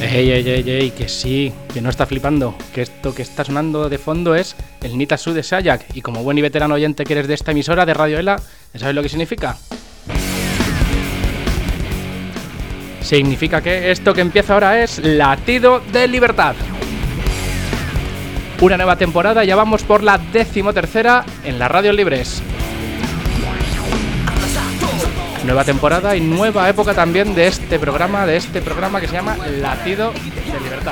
Ey, que sí, que no está flipando, que esto que está sonando de fondo es el Nitasú de Sayak, y como buen y veterano oyente que eres de esta emisora de Radio Ela, ¿sabes lo que significa? Significa que esto que empieza ahora es Latido de Libertad. Una nueva temporada, ya vamos por la 13ª en las radios libres. Nueva temporada y nueva época también de este programa que se llama Latido de Libertad.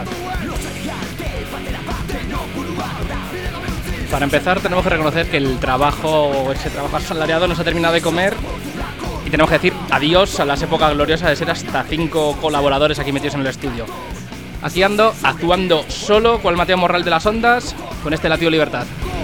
Para empezar tenemos que reconocer que ese trabajo asalariado nos ha terminado de comer y tenemos que decir adiós a las épocas gloriosas de ser hasta 5 colaboradores aquí metidos en el estudio. Aquí ando actuando solo con el Mateo Morral de las Ondas con este Latido de Libertad.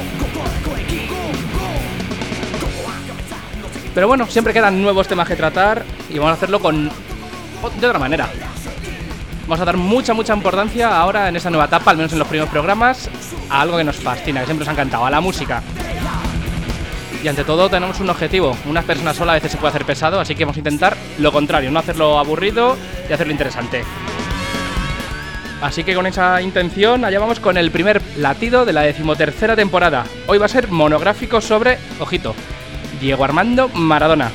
Pero bueno, siempre quedan nuevos temas que tratar y vamos a hacerlo de otra manera. Vamos a dar mucha importancia ahora en esta nueva etapa, al menos en los primeros programas, a algo que nos fascina, que siempre nos ha encantado, a la música. Y ante todo tenemos un objetivo. Una persona sola a veces se puede hacer pesado, así que vamos a intentar lo contrario, no hacerlo aburrido y hacerlo interesante. Así que con esa intención, allá vamos con el primer latido de la 13ª temporada. Hoy va a ser monográfico sobre, ojito, Diego Armando Maradona.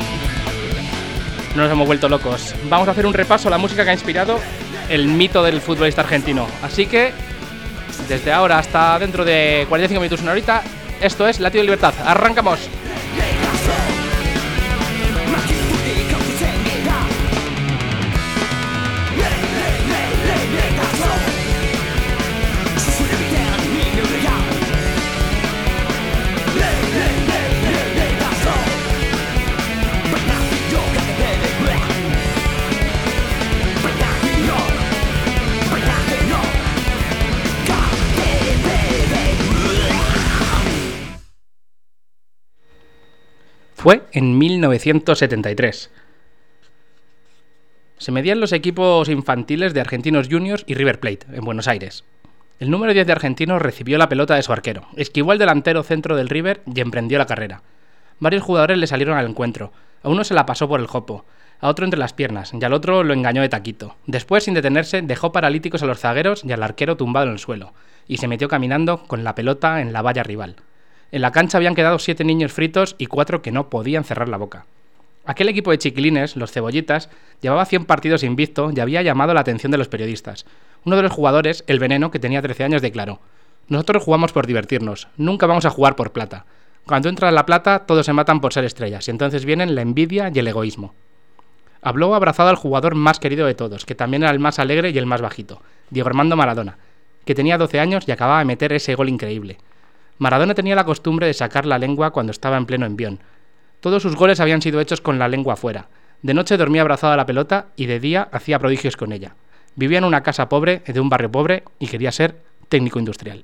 No nos hemos vuelto locos. Vamos a hacer un repaso a la música que ha inspirado el mito del futbolista argentino. Así que, desde ahora hasta dentro de 45 minutos, una horita, esto es Latido de Libertad. ¡Arrancamos! Fue en 1973. Se medían los equipos infantiles de Argentinos Juniors y River Plate, en Buenos Aires. El número 10 de Argentinos recibió la pelota de su arquero, esquivó al delantero centro del River y emprendió la carrera. Varios jugadores le salieron al encuentro. A uno se la pasó por el jopo, a otro entre las piernas y al otro lo engañó de taquito. Después, sin detenerse, dejó paralíticos a los zagueros y al arquero tumbado en el suelo, y se metió caminando con la pelota en la valla rival. En la cancha habían quedado 7 niños fritos y 4 que no podían cerrar la boca. Aquel equipo de chiquilines, los cebollitas, llevaba 100 partidos invicto y había llamado la atención de los periodistas. Uno de los jugadores, el Veneno, que tenía 13 años, declaró: «Nosotros jugamos por divertirnos, nunca vamos a jugar por plata. Cuando entra la plata, todos se matan por ser estrellas, y entonces vienen la envidia y el egoísmo». Habló abrazado al jugador más querido de todos, que también era el más alegre y el más bajito, Diego Armando Maradona, que tenía 12 años y acababa de meter ese gol increíble. Maradona tenía la costumbre de sacar la lengua cuando estaba en pleno envión. Todos sus goles habían sido hechos con la lengua afuera. De noche dormía abrazado a la pelota y de día hacía prodigios con ella. Vivía en una casa pobre, de un barrio pobre, y quería ser técnico industrial.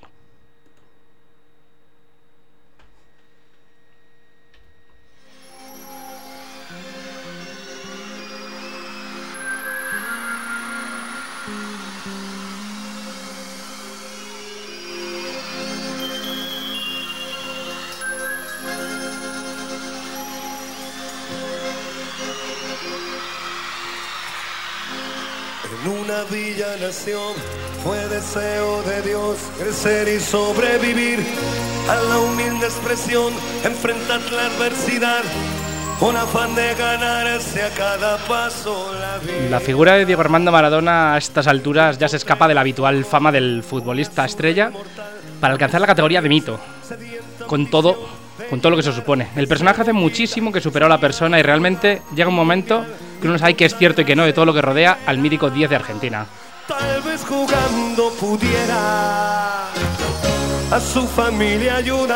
Una villa nación, fue deseo de Dios crecer y sobrevivir a la humilde expresión, enfrentar la adversidad, con afán de ganarse a cada paso la vida. La figura de Diego Armando Maradona a estas alturas ya se escapa de la habitual fama del futbolista estrella para alcanzar la categoría de mito, con todo lo que se supone. El personaje hace muchísimo que superó a la persona y realmente llega un momento que uno sabe que es cierto y que no de todo lo que rodea al mítico 10 de Argentina. Tal vez jugando pudiera a su familia ayudar.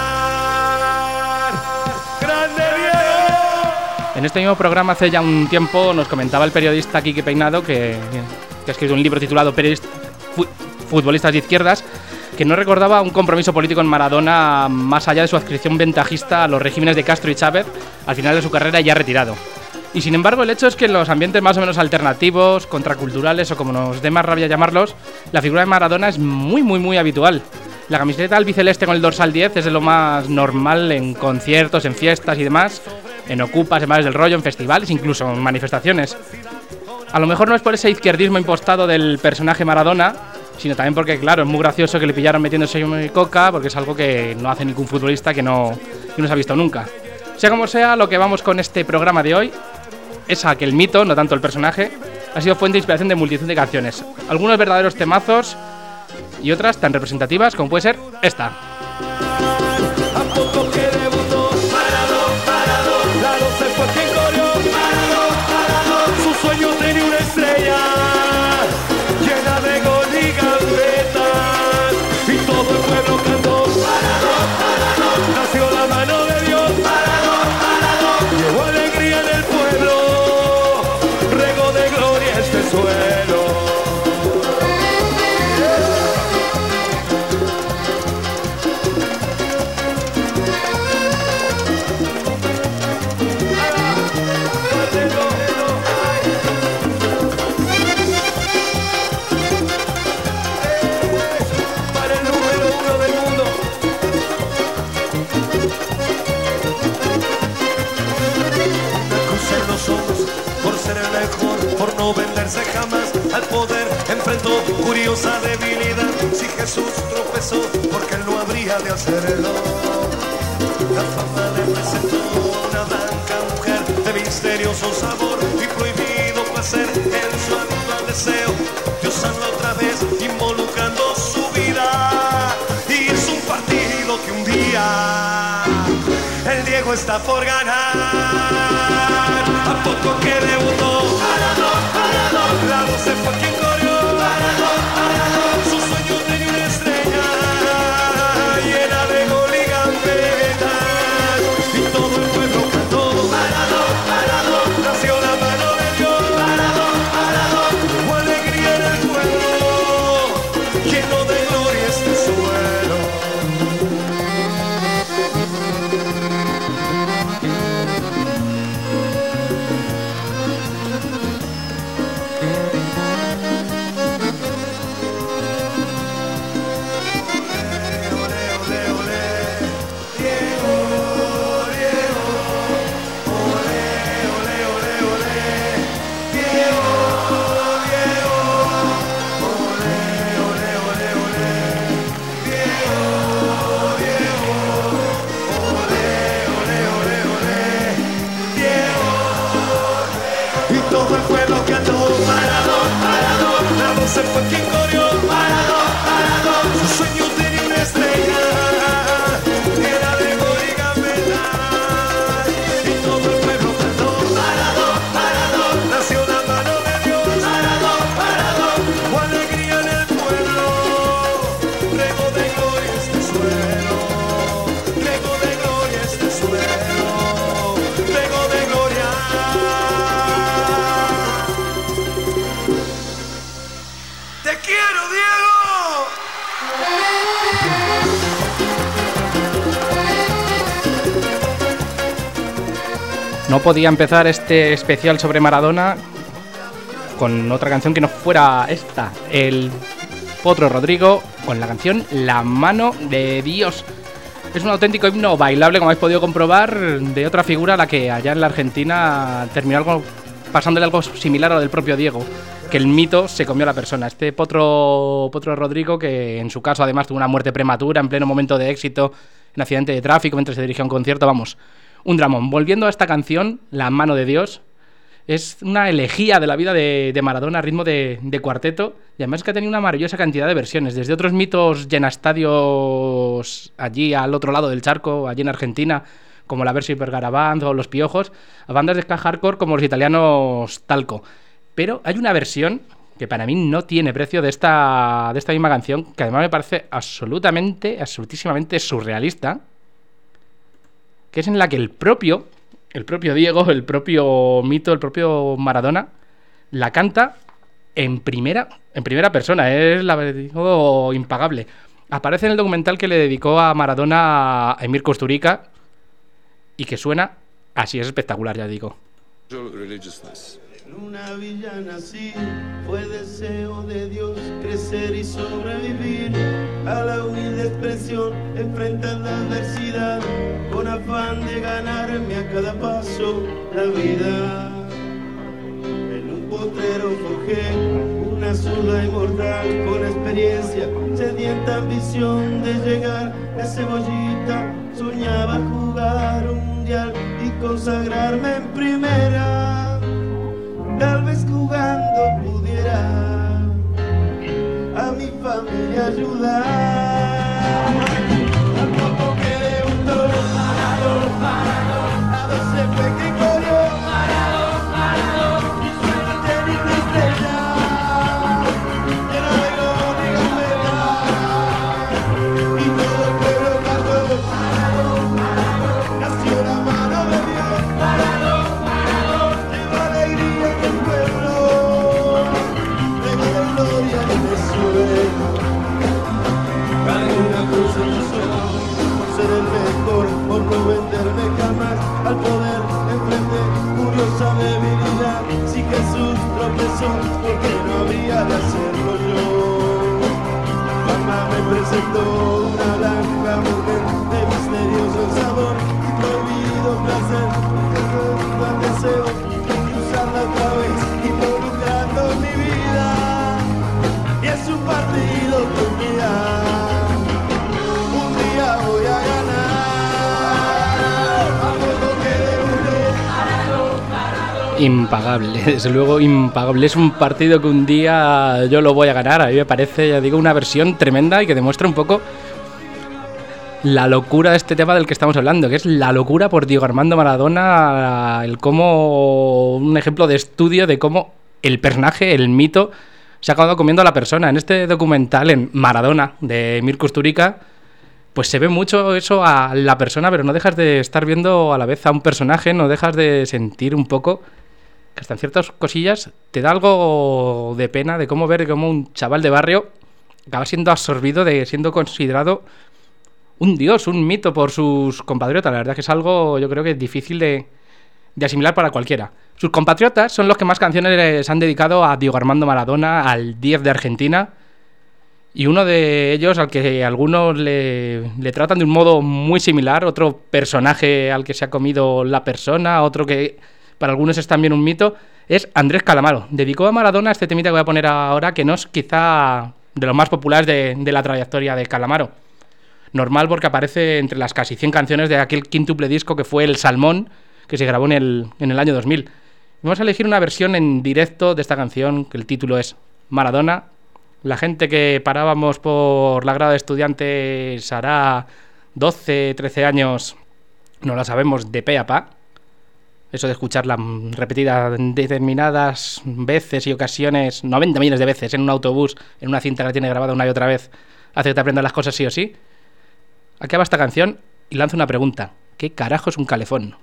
¡Grande Diego! En este mismo programa hace ya un tiempo nos comentaba el periodista Quique Peinado, que ha escrito un libro titulado Futbolistas de Izquierdas, que no recordaba un compromiso político en Maradona más allá de su adscripción ventajista a los regímenes de Castro y Chávez al final de su carrera ya retirado. Y sin embargo el hecho es que en los ambientes más o menos alternativos, contraculturales o como nos dé más rabia llamarlos, la figura de Maradona es muy habitual. La camiseta albiceleste con el dorsal 10 es de lo más normal en conciertos, en fiestas y demás, en ocupas, en bares del rollo, en festivales, incluso en manifestaciones. A lo mejor no es por ese izquierdismo impostado del personaje Maradona, sino también porque, claro, es muy gracioso que le pillaron metiéndose coca, porque es algo que no hace ningún futbolista que no se ha visto nunca. Sea como sea, lo que vamos con este programa de hoy es a que el mito, no tanto el personaje, ha sido fuente de inspiración de multitud de canciones. Algunos verdaderos temazos y otras tan representativas como puede ser esta. Su sueño tenía una estrella llena de gol y gambetas, y todo el pueblo cantó. Nació la mano de Dios, llevó alegría en el pueblo, regó de gloria este suelo. Por no venderse jamás al poder, enfrentó curiosa debilidad. Si Jesús tropezó, porque él no habría de hacerlo. La fama le presentó una blanca mujer de misterioso sabor y prohibido placer en su habitual deseo. Dios anda otra vez involucrando su vida, y es un partido que un día el Diego está por ganar. A poco que debutó, la voz se fue quien corrió. Su sueño tenía una estrella llena de gol y gambetas, y todo el pueblo cantó. Nació la mano de Dios, hubo alegría en el pueblo, lleno de gloria este suelo. Todo el pueblo cantó, la voz se fue quien corrió, su sueño tenía una estrella llena de gol y gambetas, y todo el pueblo cantó, nació la mano de Dios, hubo alegría en el pueblo, regó de gloria este suelo, regó de gloria este suelo, regó de gloria. ¡Te quiero, Diego! No podía empezar este especial sobre Maradona con otra canción que no fuera esta, el Potro Rodrigo, con la canción La mano de Dios. Es un auténtico himno bailable, como habéis podido comprobar, de otra figura a la que allá en la Argentina terminó pasándole algo similar a lo del propio Diego, que el mito se comió a la persona. Este Potro Rodrigo, que en su caso además tuvo una muerte prematura en pleno momento de éxito, en un accidente de tráfico mientras se dirigía a un concierto, vamos, un dramón. Volviendo a esta canción, La mano de Dios, es una elegía de la vida de Maradona a ritmo de cuarteto, y además que ha tenido una maravillosa cantidad de versiones, desde otros mitos llenastadios allí al otro lado del charco, allí en Argentina, como la Versi per Garaband o Los Piojos, a bandas de ska hardcore como los italianos Talco. Pero hay una versión que para mí no tiene precio de esta misma canción, que además me parece absolutísimamente surrealista, que es en la que el propio Diego, el propio mito, el propio Maradona, la canta en primera persona. Es algo impagable. Aparece en el documental que le dedicó a Maradona a Emir Kusturica y que suena así, es espectacular, ya digo. En una villa nací, fue deseo de Dios crecer y sobrevivir a la humilde expresión, enfrentar la adversidad con afán de ganarme a cada paso la vida. En un potrero pero forjé una zurda inmortal con experiencia, sedienta ambición de llegar a cebollita. Soñaba jugar un mundial y consagrarme en primera. Tal vez jugando pudiera a mi familia ayudar. Tampoco quedé un toro, a 12 fue que corrió, y suena tenis de estrella, llena de gloria y gambeta, y todo el pueblo cantó. Nació la mano de Dios, lleva alegría en el pueblo, regala gloria en el suelo. Cargué una cruz en el suelo, por ser el mejor, por no venderme jamás al poder enfrente, curiosa debilidad. Si Jesús tropezó, ¿por qué no habría de hacerlo yo? Mamá me presentó una blanca mujer de misterioso sabor y prohibido placer, un deseo de usarla otra vez, involucrando mi vida. Y es un partido que un día voy a ganar. A poco quede un rey. Impagable, desde luego impagable. Es un partido que un día yo lo voy a ganar. A mí me parece, ya digo, una versión tremenda y que demuestra un poco la locura de este tema del que estamos hablando, que es la locura por Diego Armando Maradona, el cómo, un ejemplo de estudio de cómo el personaje, el mito, se ha acabado comiendo a la persona. En este documental, en Maradona, de Mir Kusturica, pues se ve mucho eso a la persona, pero no dejas de estar viendo a la vez a un personaje, no dejas de sentir un poco que hasta en ciertas cosillas te da algo de pena de cómo ver cómo un chaval de barrio acaba siendo absorbido, de siendo considerado un dios, un mito por sus compatriotas. La verdad que es algo, yo creo que es difícil de asimilar para cualquiera. Sus compatriotas son los que más canciones les han dedicado a Diego Armando Maradona, al 10 de Argentina, y uno de ellos, al que algunos le tratan de un modo muy similar, otro personaje al que se ha comido la persona, otro que para algunos es también un mito, es Andrés Calamaro. Dedicó a Maradona este temita que voy a poner ahora, que no es quizá de los más populares de la trayectoria de Calamaro. Normal, porque aparece entre las casi 100 canciones de aquel quíntuple disco que fue El Salmón, que se grabó en el año 2000. Vamos a elegir una versión en directo de esta canción, que el título es Maradona. La gente que parábamos por la grada de estudiantes hará 12, 13 años, no la sabemos de pe a pa. Eso de escucharla repetida determinadas veces y ocasiones, 90 millones de veces, en un autobús, en una cinta que la tiene grabada una y otra vez, hace que te aprendas las cosas sí o sí. Acaba esta canción y lanza una pregunta. ¿Qué carajo es un calefón?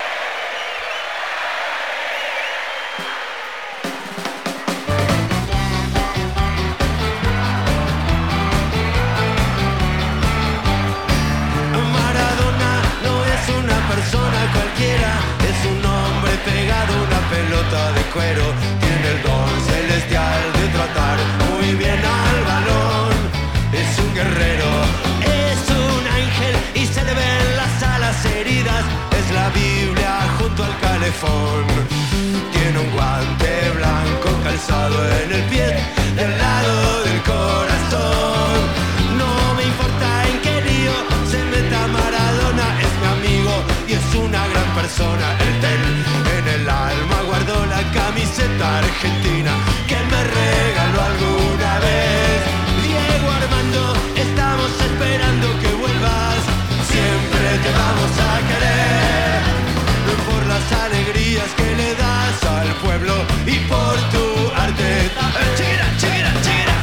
Maradona no es una persona cualquiera, es un hombre pegado a una pelota de cuero. Tiene el don celestial de tratar muy bien al balón. Es un guerrero, es un ángel y se le ven las alas heridas. Es la Biblia junto al calefón. Tiene un guante blanco calzado en el pie, del lado del corazón. No me importa en qué lío se meta Maradona, es mi amigo y es una gran persona. En el alma guardo la camiseta argentina que me regaló alguna vez. Diego Armando, estamos esperando que vuelvas, siempre te vamos a querer, por las alegrías que le das al pueblo y por tu arte. Chiquira, chiquira, chiquira.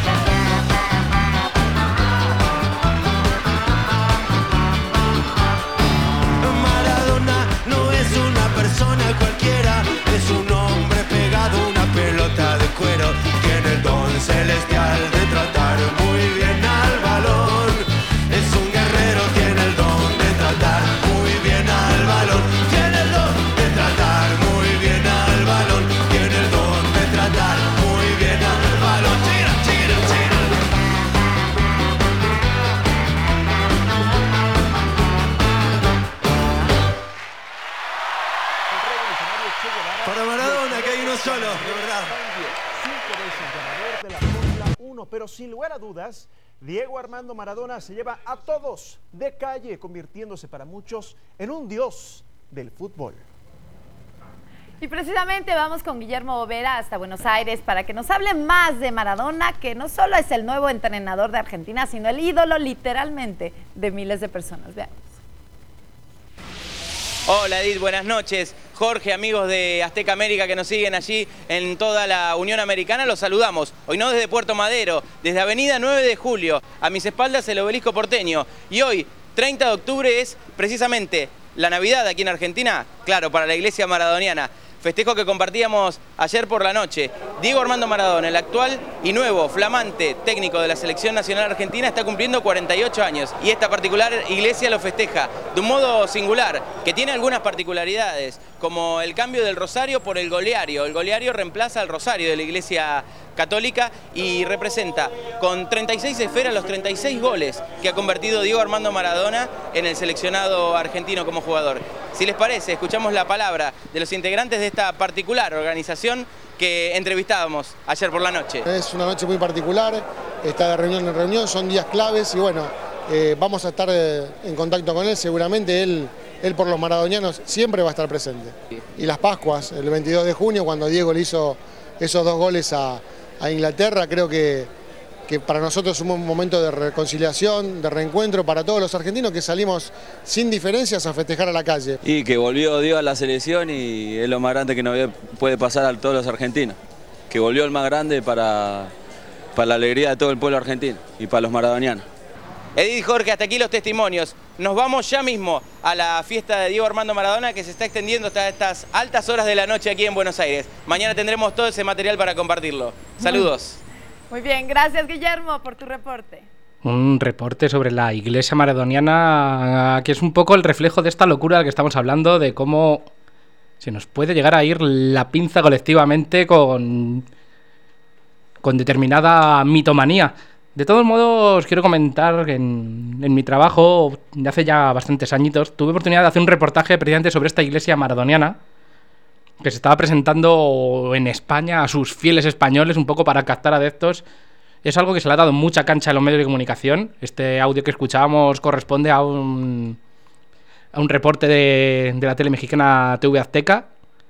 Maradona no es una persona cualquiera, es un hombre pegado a una pelota de cuero. Tiene el don celestial de tratar muy bien al balón. Es un guerrero, tiene el don de tratar muy bien al balón. Tiene el don de tratar muy bien al balón. Tiene el don de tratar muy bien al balón. Chiquira, chiquira, chiquira. Para Maradona, que hay uno solo, de verdad. 1, pero sin lugar a dudas, Diego Armando Maradona se lleva a todos de calle, convirtiéndose para muchos en un dios del fútbol. Y precisamente vamos con Guillermo Bovera hasta Buenos Aires para que nos hable más de Maradona, que no solo es el nuevo entrenador de Argentina, sino el ídolo literalmente de miles de personas. Veamos. Hola Edith, buenas noches. Jorge, amigos de Azteca América que nos siguen allí en toda la Unión Americana, los saludamos. Hoy no desde Puerto Madero, desde Avenida 9 de Julio, a mis espaldas el Obelisco Porteño. Y hoy, 30 de octubre, es precisamente la Navidad aquí en Argentina, claro, para la Iglesia Maradoniana. Festejo que compartíamos ayer por la noche. Diego Armando Maradona, el actual y nuevo, flamante técnico de la Selección Nacional Argentina, está cumpliendo 48 años. Y esta particular iglesia lo festeja de un modo singular, que tiene algunas particularidades, como el cambio del rosario por el goleario. El goleario reemplaza al rosario de la Iglesia Católica y representa con 36 esferas los 36 goles que ha convertido Diego Armando Maradona en el seleccionado argentino como jugador. Si les parece, escuchamos la palabra de los integrantes de esta particular organización que entrevistábamos ayer por la noche. Es una noche muy particular, está de reunión en reunión, son días claves y bueno, vamos a estar en contacto con él, seguramente él por los maradonianos siempre va a estar presente. Y las Pascuas, el 22 de junio, cuando Diego le hizo esos 2 goles a Inglaterra, creo que para nosotros es un momento de reconciliación, de reencuentro para todos los argentinos que salimos sin diferencias a festejar a la calle. Y que volvió Diego a la selección y es lo más grande que nos puede pasar a todos los argentinos. Que volvió el más grande para la alegría de todo el pueblo argentino y para los maradonianos. Edith, Jorge, hasta aquí los testimonios. Nos vamos ya mismo a la fiesta de Diego Armando Maradona que se está extendiendo hasta estas altas horas de la noche aquí en Buenos Aires. Mañana tendremos todo ese material para compartirlo. Saludos. Muy bien, gracias Guillermo por tu reporte. Un reporte sobre la iglesia maradoniana que es un poco el reflejo de esta locura de la que estamos hablando, de cómo se nos puede llegar a ir la pinza colectivamente con determinada mitomanía. De todos modos, quiero comentar que en mi trabajo, de hace ya bastantes añitos, tuve oportunidad de hacer un reportaje precisamente sobre esta iglesia maradoniana que se estaba presentando en España a sus fieles españoles, un poco para captar adeptos. Es algo que se le ha dado mucha cancha a los medios de comunicación. Este audio que escuchábamos corresponde a un reporte de la tele mexicana TV Azteca,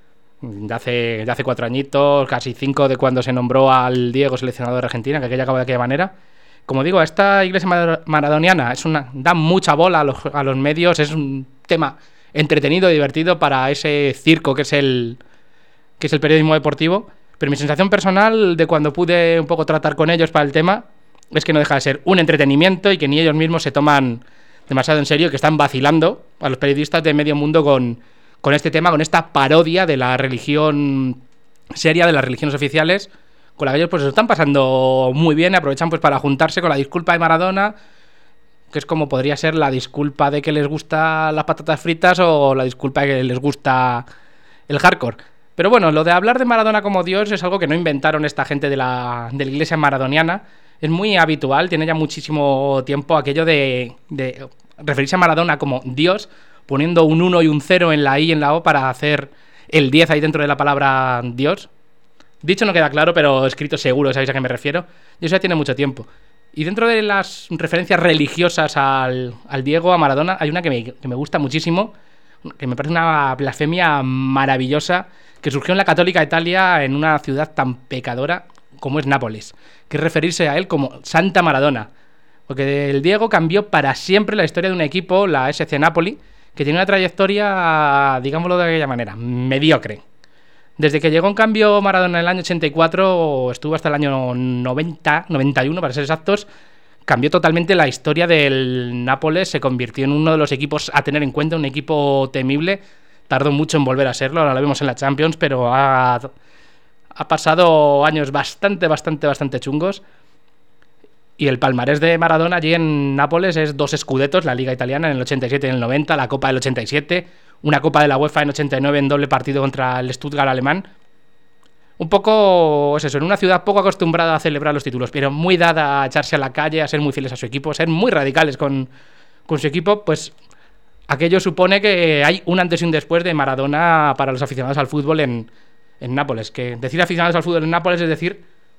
de hace 4 añitos, casi 5 de cuando se nombró al Diego seleccionador de Argentina, que aquella acabó de aquella manera. Como digo, esta iglesia maradoniana da mucha bola a los medios, es un tema entretenido y divertido para ese circo que es el periodismo deportivo, pero mi sensación personal de cuando pude un poco tratar con ellos para el tema es que no deja de ser un entretenimiento y que ni ellos mismos se toman demasiado en serio, que están vacilando a los periodistas de medio mundo con este tema, con esta parodia de la religión seria, de las religiones oficiales, con la que ellos pues se están pasando muy bien, aprovechan pues para juntarse con la disculpa de Maradona, que es como podría ser la disculpa de que les gustan las patatas fritas o la disculpa de que les gusta el hardcore. Pero bueno, lo de hablar de Maradona como Dios es algo que no inventaron esta gente de la iglesia maradoniana. Es muy habitual, tiene ya muchísimo tiempo aquello de referirse a Maradona como Dios, poniendo un 1 y un 0 en la I y en la O para hacer el 10 ahí dentro de la palabra Dios. Dicho no queda claro, pero escrito seguro, sabéis a qué me refiero. Y eso ya tiene mucho tiempo. Y dentro de las referencias religiosas al Diego, a Maradona, hay una que me gusta muchísimo, que me parece una blasfemia maravillosa, que surgió en la Católica Italia, en una ciudad tan pecadora como es Nápoles, que es referirse a él como Santa Maradona. Porque el Diego cambió para siempre la historia de un equipo, la SC Napoli, que tiene una trayectoria, digámoslo de aquella manera, mediocre. Desde que llegó en cambio Maradona en el año 84, estuvo hasta el año 91 para ser exactos, cambió totalmente la historia del Nápoles, se convirtió en uno de los equipos a tener en cuenta, un equipo temible, tardó mucho en volver a serlo, ahora lo vemos en la Champions, pero ha pasado años bastante chungos. Y el palmarés de Maradona allí en Nápoles es 2 scudettos, la Liga Italiana en el 87 y en el 90, la Copa del 87, una Copa de la UEFA en 89 en doble partido contra el Stuttgart alemán. Un poco, es eso, en una ciudad poco acostumbrada a celebrar los títulos, pero muy dada a echarse a la calle, a ser muy fieles a su equipo, a ser muy radicales con su equipo, pues aquello supone que hay un antes y un después de Maradona para los aficionados al fútbol en Nápoles. Que decir aficionados al fútbol en Nápoles es decir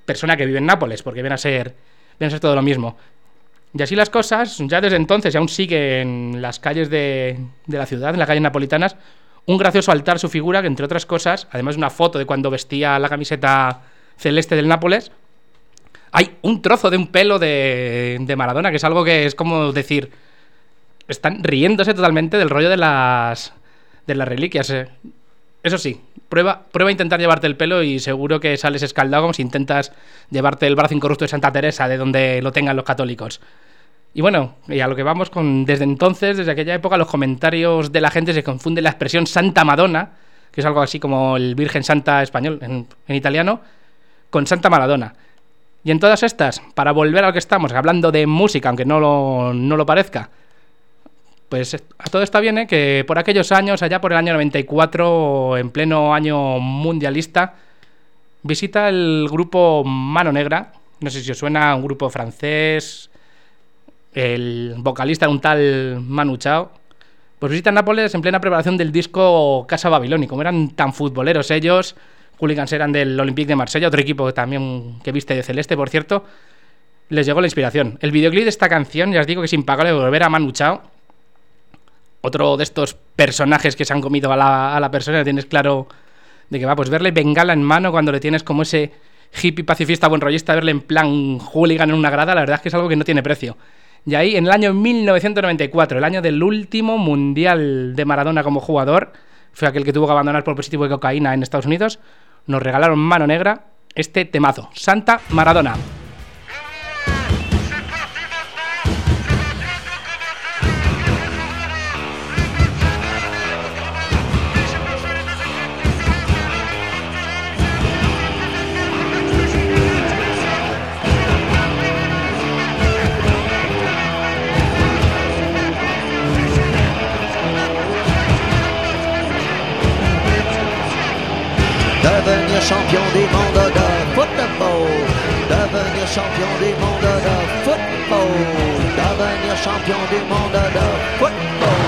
persona que vive en Nápoles, porque viene a ser todo lo mismo. Y así las cosas, ya desde entonces, y aún sigue en las calles de la ciudad, en las calles napolitanas, un gracioso altar su figura, que entre otras cosas, además de una foto de cuando vestía la camiseta celeste del Nápoles, hay un trozo de un pelo de Maradona, que es algo que es como decir, están riéndose totalmente del rollo de las reliquias. Eso sí, prueba a intentar llevarte el pelo y seguro que sales escaldado como si intentas llevarte el brazo incorrupto de Santa Teresa, de donde lo tengan los católicos. Y bueno, y a lo que vamos desde entonces, desde aquella época, los comentarios de la gente se confunde la expresión Santa Madonna, que es algo así como el Virgen Santa español en italiano, con Santa Maradona. Y en todas estas, para volver a lo que estamos, hablando de música, aunque no lo parezca, pues a todo esto viene que por aquellos años, allá por el año 94, en pleno año mundialista, visita el grupo Mano Negra, no sé si os suena, un grupo francés, el vocalista era un tal Manu Chao, pues visita Nápoles en plena preparación del disco Casa Babilón, como eran tan futboleros ellos, hooligans eran del Olympique de Marsella, otro equipo también que viste de celeste, por cierto, les llegó la inspiración. El videoclip de esta canción, ya os digo que es impagable volver a Manu Chao, otro de estos personajes que se han comido a la persona, tienes claro de que va, pues verle bengala en mano cuando le tienes como ese hippie pacifista buen rollista, verle en plan hooligan en una grada, la verdad es que es algo que no tiene precio. Y ahí, en el año 1994, el año del último mundial de Maradona como jugador, fue aquel que tuvo que abandonar por positivo de cocaína en Estados Unidos, nos regalaron Mano Negra este temazo, Santa Maradona. Devenir champion du monde de football. Devenir champion du monde de football. Devenir champion du monde de football.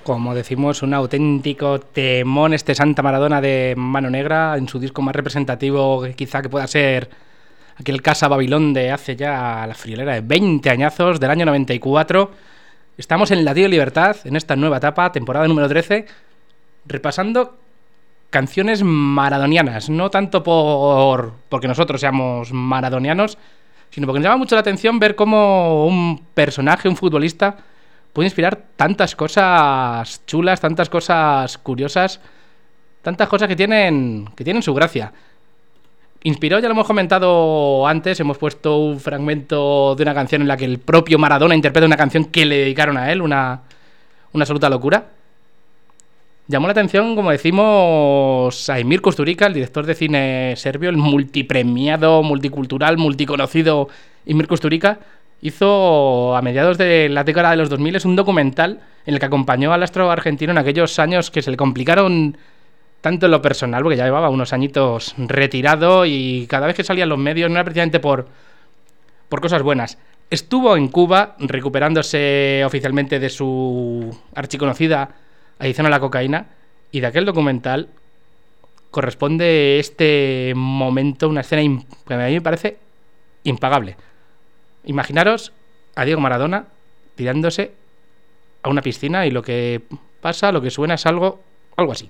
Como decimos, un auténtico temón este Santa Maradona de Mano Negra, en su disco más representativo quizá que pueda ser aquel Casa Babilón de hace ya la friolera de 20 añazos, del año 94. Estamos en Latido Libertad, en esta nueva etapa, temporada número 13, repasando canciones maradonianas, no tanto porque nosotros seamos maradonianos, sino porque nos llama mucho la atención ver cómo un personaje, un futbolista, puede inspirar tantas cosas chulas, tantas cosas curiosas, tantas cosas que tienen su gracia. Inspiró, ya lo hemos comentado antes, hemos puesto un fragmento de una canción en la que el propio Maradona interpreta una canción que le dedicaron a él, una absoluta locura. Llamó la atención, como decimos, a Emir Kusturica, el director de cine serbio, el multipremiado, multicultural, multiconocido Emir Kusturica. Hizo a mediados de la década de los 2000 un documental en el que acompañó al astro argentino en aquellos años que se le complicaron tanto en lo personal, porque ya llevaba unos añitos retirado y cada vez que salía en los medios no era precisamente por cosas buenas. Estuvo en Cuba recuperándose oficialmente de su archiconocida adicción a la cocaína, y de aquel documental corresponde este momento, una escena que a mí me parece impagable. Imaginaros a Diego Maradona tirándose a una piscina y lo que pasa, lo que suena es algo así.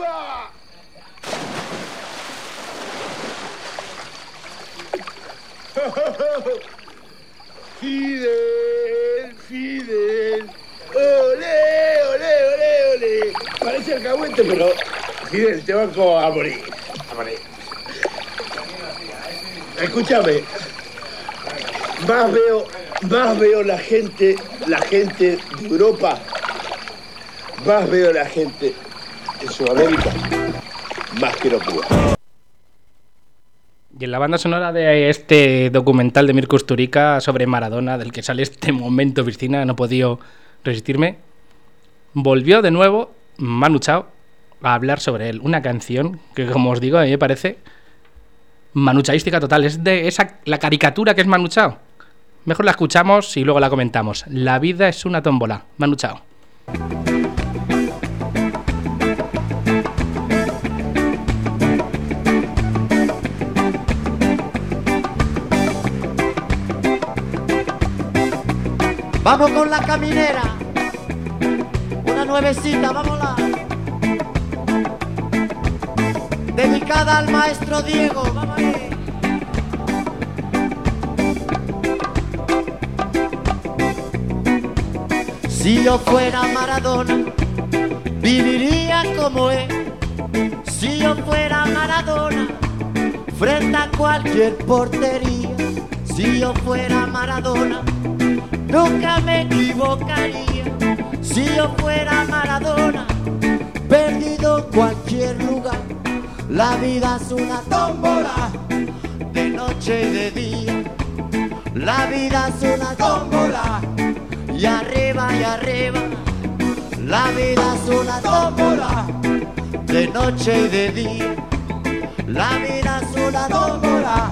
Fidel, olé, olé, olé, olé. Parece alcahuete, pero Fidel, te banco a morir. Escúchame. Más veo la gente de Europa, más veo la gente en Sudamérica, más quiero Cuba. Y en la banda sonora de este documental de Emir Kusturica sobre Maradona, del que sale este momento piscina, no he podido resistirme, volvió de nuevo Manu Chao a hablar sobre él. Una canción que, como os digo, a mí me parece manuchaística total. Es la caricatura que es Manu Chao. Mejor la escuchamos y luego la comentamos. La vida es una tómbola. Manu Chao. Vamos con la caminera, una nuevecita, vámonos. Dedicada al maestro Diego, vamos a ver. Si yo fuera Maradona, viviría como él. Si yo fuera Maradona, frente a cualquier portería. Si yo fuera Maradona, nunca me equivocaría. Si yo fuera Maradona, perdido en cualquier lugar. La vida es una tómbola, de noche y de día. La vida es una tómbola, y arriba y arriba. La vida es una tómbola, de noche y de día. La vida es una tómbola.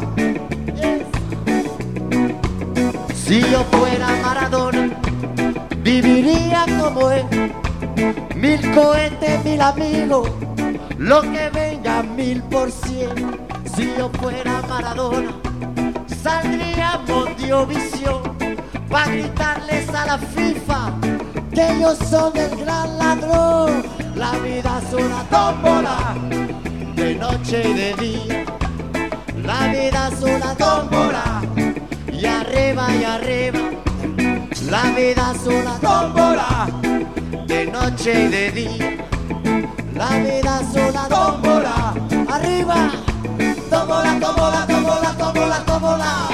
Si yo fuera Maradona, viviría como él. 1000 cohetes, 1000 amigos, lo que venga 1000%. Si yo fuera Maradona, saldría Mondiovisión pa' gritarles a la FIFA que ellos son el gran ladrón. La vida es una tómbola, de noche y de día. La vida es una tómbola, y arriba y arriba. La vida es una tómbola, de noche y de día. La vida es una tómbola, arriba. Tómbola, tómbola, tómbola, tómbola, tómbola.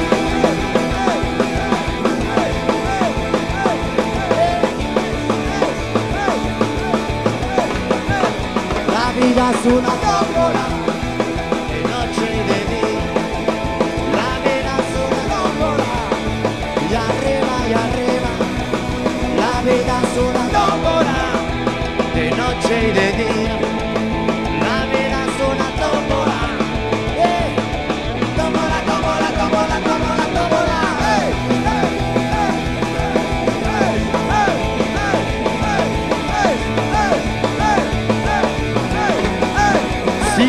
La vida es una tómbola, de noche y de día. La vida es una tómbola, y arriba y arriba. La vida es una tómbola, de noche y de día. La vida es una tómbola. Tómbola, tómbola, tómbola, tómbola, tómbola.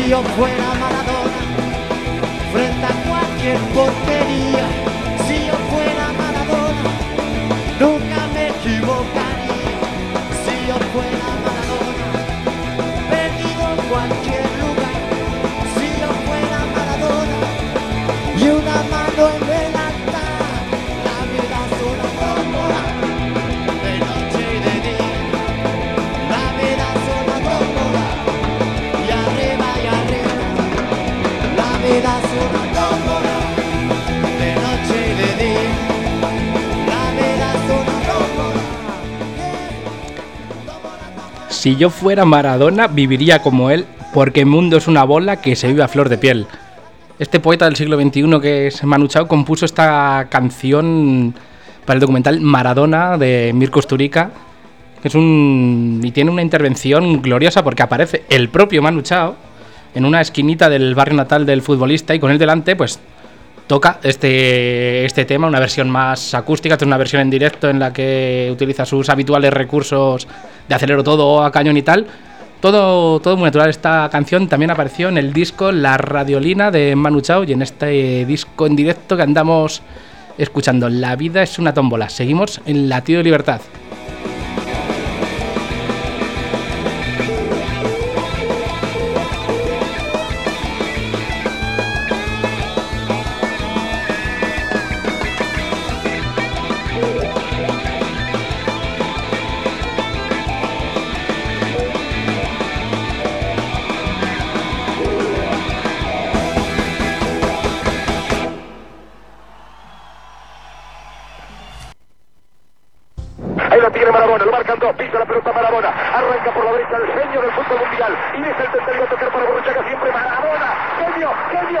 Si yo fuera Maradona, frente a cualquier portería, si yo fuera Maradona, nunca me equivocaría. Si yo fuera Maradona, perdido en cualquier lugar, si yo fuera Maradona, y una mano en el altar, la vida es una tómbola, de noche y de día, la vida es una tómbola, y arriba, la vida es una tómbola, de noche y de día, la vida es una tómbola. Si yo fuera Maradona, viviría como él, porque el mundo es una bola que se vive a flor de piel. Este poeta del siglo XXI, que es Manu Chao, compuso esta canción para el documental Maradona de Mirko Sturica, que es y tiene una intervención gloriosa porque aparece el propio Manu Chao en una esquinita del barrio natal del futbolista y con él delante pues toca este tema, una versión más acústica, esta es una versión en directo en la que utiliza sus habituales recursos de acelero todo a cañón y tal. Todo muy natural. Esta canción también apareció en el disco La Radiolina de Manu Chao y en este disco en directo que andamos escuchando. La vida es una tómbola. Seguimos en Latido de Libertad. Ahí la tiene Maradona, lo marcan dos, pisa la pelota Maradona, arranca por la derecha el genio del fútbol mundial y deja el tercero a tocar para Borruchaga siempre Maradona, genio,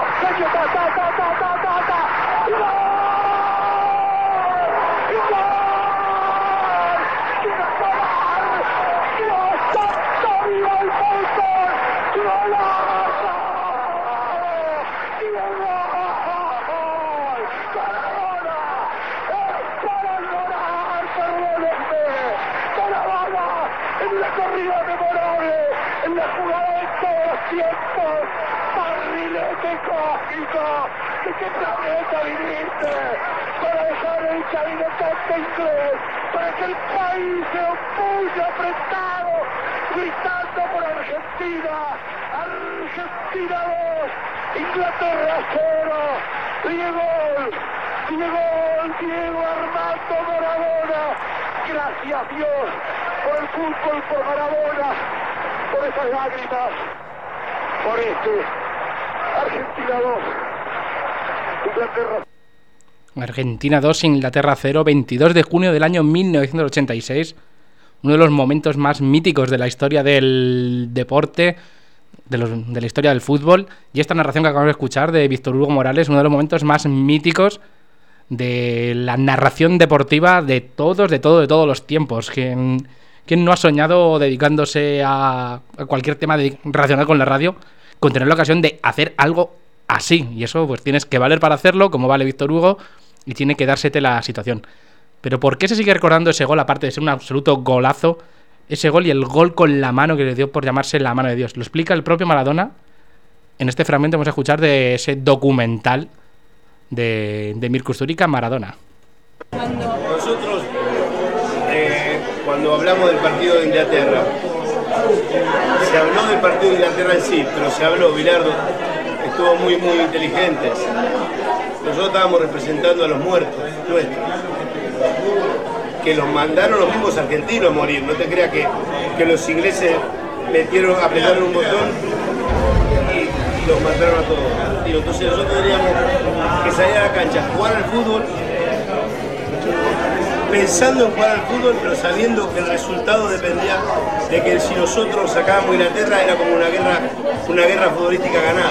en la corrida memorable, en la jugada de todos los tiempos, barrilete cósmico, ¿de qué planeta viniste? Para dejar el cabinetante inglés, para que el país se opulle apretado, gritando por Argentina, Argentina 2, Inglaterra 0, Diego Armando Maradona, gracias Dios por el fútbol, por Maradona, por esas lágrimas, por Argentina 2, Inglaterra. Argentina 2, Inglaterra 0, 22 de junio del año 1986. Uno de los momentos más míticos de la historia del deporte, de la historia del fútbol. Y esta narración que acabamos de escuchar de Víctor Hugo Morales, uno de los momentos más míticos de la narración deportiva de todos los tiempos. ¿Quién no ha soñado dedicándose a cualquier tema relacionado con la radio, con tener la ocasión de hacer algo así? Y eso pues tienes que valer para hacerlo, como vale Víctor Hugo, y tiene que dársete la situación. Pero ¿por qué se sigue recordando ese gol, aparte de ser un absoluto golazo? Ese gol y el gol con la mano que le dio por llamarse la mano de Dios. Lo explica el propio Maradona en este fragmento. Vamos a escuchar de ese documental de Mirko Sturica, Maradona. Nosotros, cuando hablamos del partido de Inglaterra, se habló del partido de Inglaterra en sí, pero se habló, Bilardo estuvo muy inteligente. Nosotros estábamos representando a los muertos nuestros, que los mandaron los mismos argentinos a morir. No te creas que los ingleses apretaron un botón y los mataron a todos. Entonces nosotros teníamos que salir a la cancha, jugar al fútbol, pensando en jugar al fútbol, pero sabiendo que el resultado dependía de que si nosotros sacábamos Inglaterra era como una guerra futbolística ganada.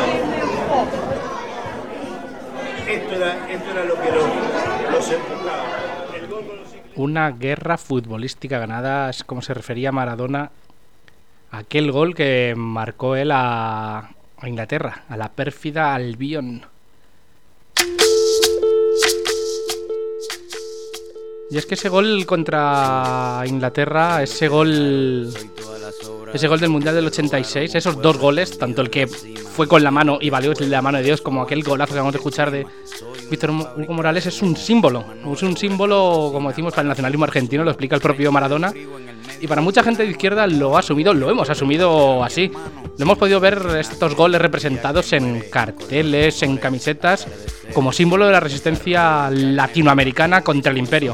Esto era lo que nos empujaba. Una guerra futbolística ganada, es como se refería Maradona a aquel gol que marcó él a Inglaterra, a la pérfida Albion. Y es que ese gol contra Inglaterra, ese gol Ese gol del Mundial del 86, esos 2 goles, tanto el que fue con la mano y valió el de la mano de Dios, como aquel golazo que vamos a escuchar de Víctor Hugo Morales, es un símbolo, como decimos, para el nacionalismo argentino, lo explica el propio Maradona. Y para mucha gente de izquierda lo hemos asumido así. Lo hemos podido ver estos goles representados en carteles, en camisetas, como símbolo de la resistencia latinoamericana contra el imperio.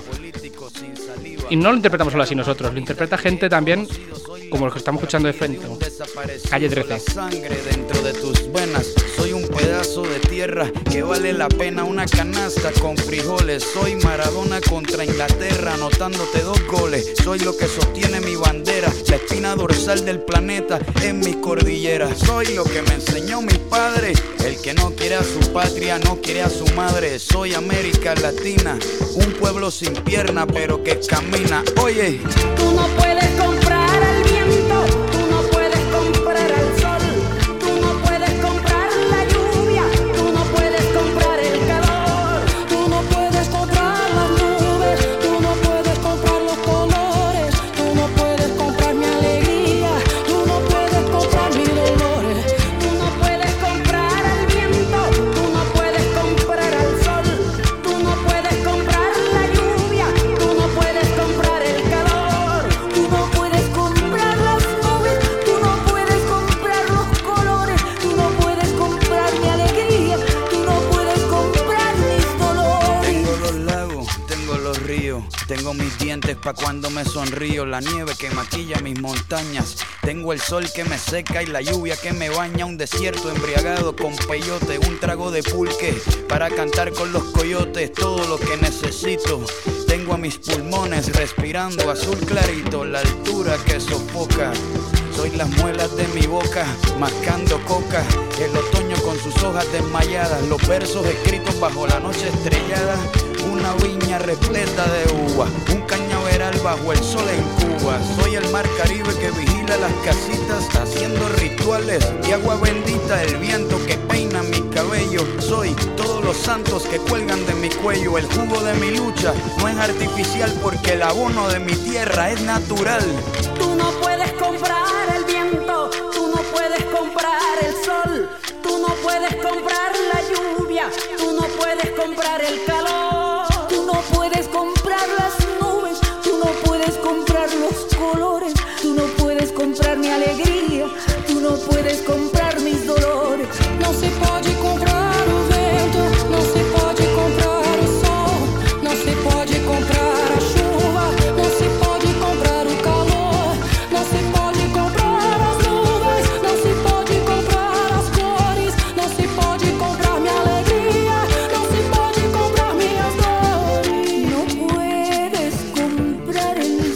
Y no lo interpretamos solo así nosotros, lo interpreta gente también como los que estamos escuchando de frente. Calle 13. Dentro de tus venas, soy un pedazo de tierra que vale la pena una canasta con frijoles. Soy Maradona contra Inglaterra, anotándote 2 goles. Soy lo que sostiene mi bandera, la espina dorsal del planeta en mi cordillera. Soy lo que me enseñó mi padre, el que no quiere a su patria, no quiere a su madre. Soy América Latina, un pueblo sin pierna pero que camina. Oye, tú no puedes comprar al viento, tú no puedes comprar al sol, tú no puedes comprar la lluvia, tú no puedes comprar el calor, tú no puedes comprar las nubes, tú no puedes comprar los colores, tú no puedes comprar mi alegría, tú no puedes comprar mis dolores, tú no puedes comprar al viento, tú no puedes comprar al sol, tú no puedes comprar la lluvia, tú no puedes comprar el calor, tú no puedes comprar las nubes, tú no puedes comprar los colores, tú no puedes comprar mi alegría, tú no puedes comprar mis dolores. tengo los lagos, tengo los ríos, tengo mis dientes pa' cuando me sonrío, la nieve que maquilla mis montañas, tengo el sol que me seca y la lluvia que me baña, un desierto embriagado con peyote, un trago de pulque para cantar con los coyotes, todo lo que necesito. Tengo a mis pulmones respirando azul clarito, la altura que sofoca. Soy las muelas de mi boca, mascando coca, el otoño con sus hojas desmayadas, los versos escritos bajo la noche estrellada, una viña repleta de uva, un cañaveral bajo el sol en Cuba. Soy el mar Caribe que vigila las casitas, haciendo rituales y agua bendita, el viento que peina mi cabello. Soy todos los santos que cuelgan de mi cuello, el jugo de mi lucha no es artificial porque el abono de mi tierra es natural. Tú no puedes comprar el viento, tú no puedes comprar el sol, tú no puedes comprar la lluvia, tú no puedes comprar el calor, tú no puedes comprar las nubes, tú no puedes comprar los colores, tú no puedes comprar mi alegría, tú no puedes comprar mis dolores. No se puede comprar o vento, no se puede comprar o sol, no se puede comprar a chuva, no se pode comprar o calor, não se pode comprar as nuvens, não se pode comprar as cores, não se pode comprar minha alegria, não se pode comprar minhas dores. Não puedes comprar el